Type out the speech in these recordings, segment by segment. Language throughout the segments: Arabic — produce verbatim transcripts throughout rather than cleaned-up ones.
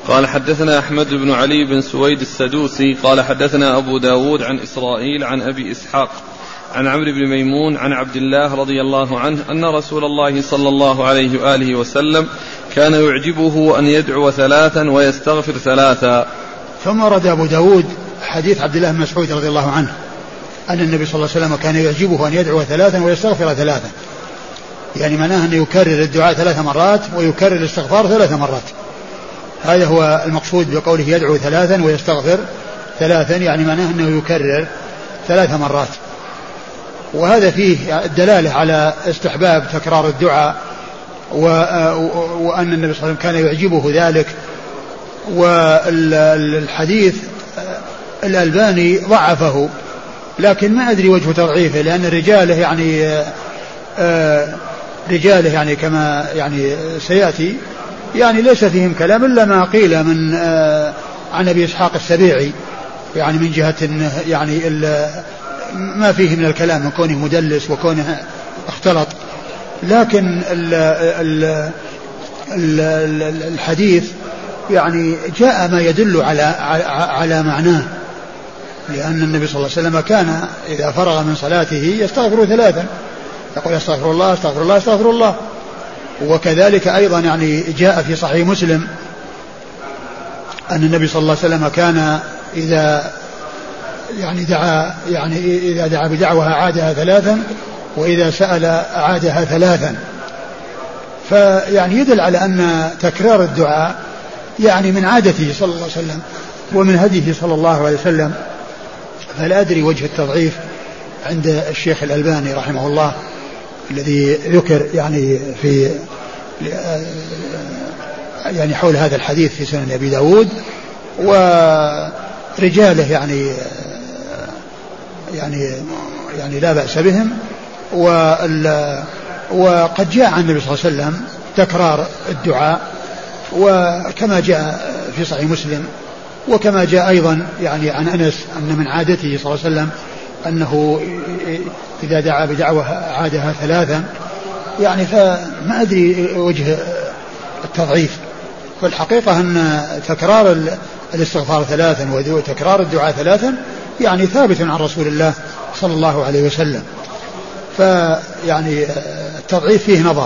قال حدثنا أحمد بن علي بن سويد السدوسي قال حدثنا أبو داود عن إسرائيل عن أبي إسحاق عن عمرو بن ميمون عن عبد الله رضي الله عنه أن رسول الله صلى الله عليه وآله وسلم كان يعجبه أن يدعو ثلاثا ويستغفر ثلاثا. ثم ورد أبو داود حديث عبد الله بن مسعود رضي الله عنه أن النبي صلى الله عليه وسلم كان يعجبه أن يدعو ثلاثا ويستغفر ثلاثا، يعني معناه أن يكرر الدعاء ثلاث مرات ويكرر الاستغفار ثلاث مرات. هذا هو المقصود بقوله يدعو ثلاثا ويستغفر ثلاثا، يعني معناه أنه يكرر ثلاث مرات. وهذا فيه الدلالة على استحباب تكرار الدعاء، وأن النبي صلى الله عليه وسلم كان يعجبه ذلك. والحديث الألباني ضعفه، لكن ما أدري وجه تضعيفه، لأن رجاله يعني رجاله يعني كما يعني سيأتي يعني ليس فيهم كلام إلا ما قيل من عن أبي إسحاق السبيعي، يعني من جهة يعني ما فيه من الكلام من كونه مدلس وكونه اختلط. لكن ال ال ال الحديث يعني جاء ما يدل على على معناه، لأن النبي صلى الله عليه وسلم كان إذا فرغ من صلاته يستغفر ثلاثا، يقول استغفر الله استغفر الله استغفر الله. وكذلك أيضا يعني جاء في صحيح مسلم أن النبي صلى الله عليه وسلم كان إذا يعني دعا يعني إذا دعا بدعوة أعادها ثلاثا، وإذا سأل أعادها ثلاثا. فيعني يدل على أن تكرار الدعاء يعني من عادته صلى الله عليه وسلم ومن هديه صلى الله عليه وسلم. فلا أدري وجه التضعيف عند الشيخ الألباني رحمه الله الذي ذكر يعني في يعني حول هذا الحديث في سنن أبي داود، ورجاله يعني يعني يعني لا بأس بهم. وقد جاء عن النبي صلى الله عليه وسلم تكرار الدعاء، وكما جاء في صحيح مسلم، وكما جاء أيضا يعني عن أنس أن من عادته صلى الله عليه وسلم أنه إذا دعا بدعوة عادها ثلاثا، يعني فما أدري وجه التضعيف. فالحقيقة أن تكرار الاستغفار ثلاثا وتكرار الدعاء ثلاثا يعني ثابت عن رسول الله صلى الله عليه وسلم. فيعني التضعيف فيه نظر،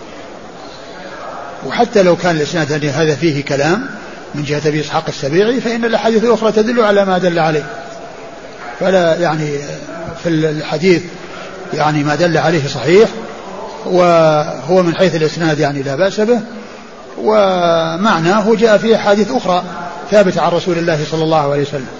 وحتى لو كان الإسناد هذا فيه كلام من جهة أبي إسحاق السبيعي، فإن الأحاديث الأخرى تدل على ما دل عليه. فلا يعني في الحديث يعني ما دل عليه صحيح، وهو من حيث الإسناد يعني لا بأس به، ومعناه جاء فيه أحاديث أخرى ثابتة عن رسول الله صلى الله عليه وسلم.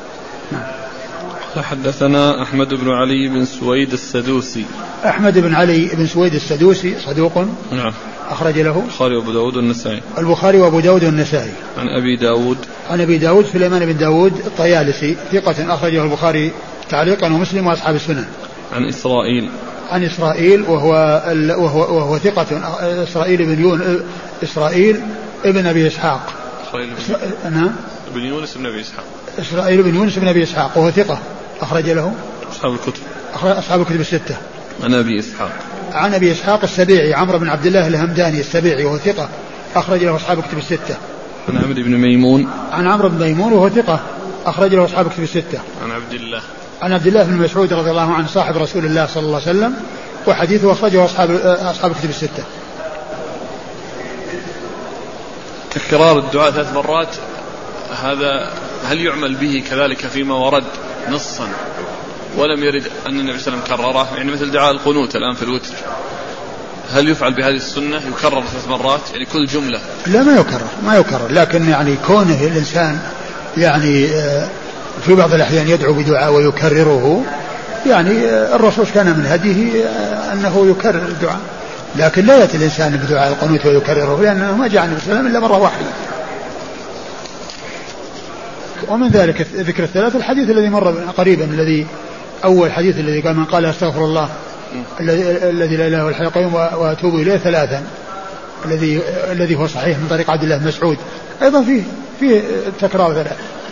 حدثنا أحمد بن علي بن سويد السدوسي. أحمد بن علي بن سويد السدوسي صدوق، نعم، أخرج له البخاري وأبو داود والنسائي. البخاري وأبو داود والنسائي. عن أبي داود عن أبي داود سليمان بن داود الطيالسي ثقة أخرجه البخاري تعليقا ومسلم وأصحاب السنن. عن إسرائيل عن إسرائيل وهو وهو, وهو ثقة إسرائيل بن يون إسرائيل ابن أبي إسحاق. إسرائيل بن, نعم بن يونس بن أبي إسحاق. إسرائيل بن يونس بن أبي إسحاق وهو ثقة أخرج له أصحاب الكتب. أصحاب الكتب الستة. عن أبي إسحاق عن أبي إسحاق السبيعي عمرو بن عبد الله الهمداني السبيعي وهو ثقة أخرج له أصحاب الكتب الستة. عن عمرو بن ميمون عن عمرو بن ميمون وهو ثقة أخرج له أصحاب الكتب الستة. عن عبد الله عن عبد الله بن مسعود رضي الله عنه صاحب رسول الله صلى الله عليه وسلم، وحديثه أخرجه أصحاب أصحاب الكتب الستة. تكرار الدعاء ثلاث مرات، هذا هل يعمل به كذلك فيما ورد نصا ولم يرد أن النبي صلى الله عليه وسلم كرره؟ يعني مثل دعاء القنوت الآن في الوتر، هل يفعل بهذه السنة يكرر ثلاث مرات يعني كل جملة؟ لا ما يكرر ما يكرر لكن يعني كونه الإنسان يعني في بعض الأحيان يدعو بدعاء ويكرره، يعني الرسول كان من هديه أنه يكرر الدعاء، لكن لا يأتي الإنسان بدعاء القنوت ويكرره، لأنه ما جاء النبي صلى الله عليه وسلم إلا مرة واحدة. ومن ذلك ذكر الثلاث الحديث الذي مر قريبا، الذي أول حديث الذي قال من قال استغفر الله الذي لا إله إلا الحي القيوم وأتوب إليه ثلاثا، الذي الذي هو صحيح من طريق عبد الله بن مسعود، أيضا فيه فيه تكرار ثلاث.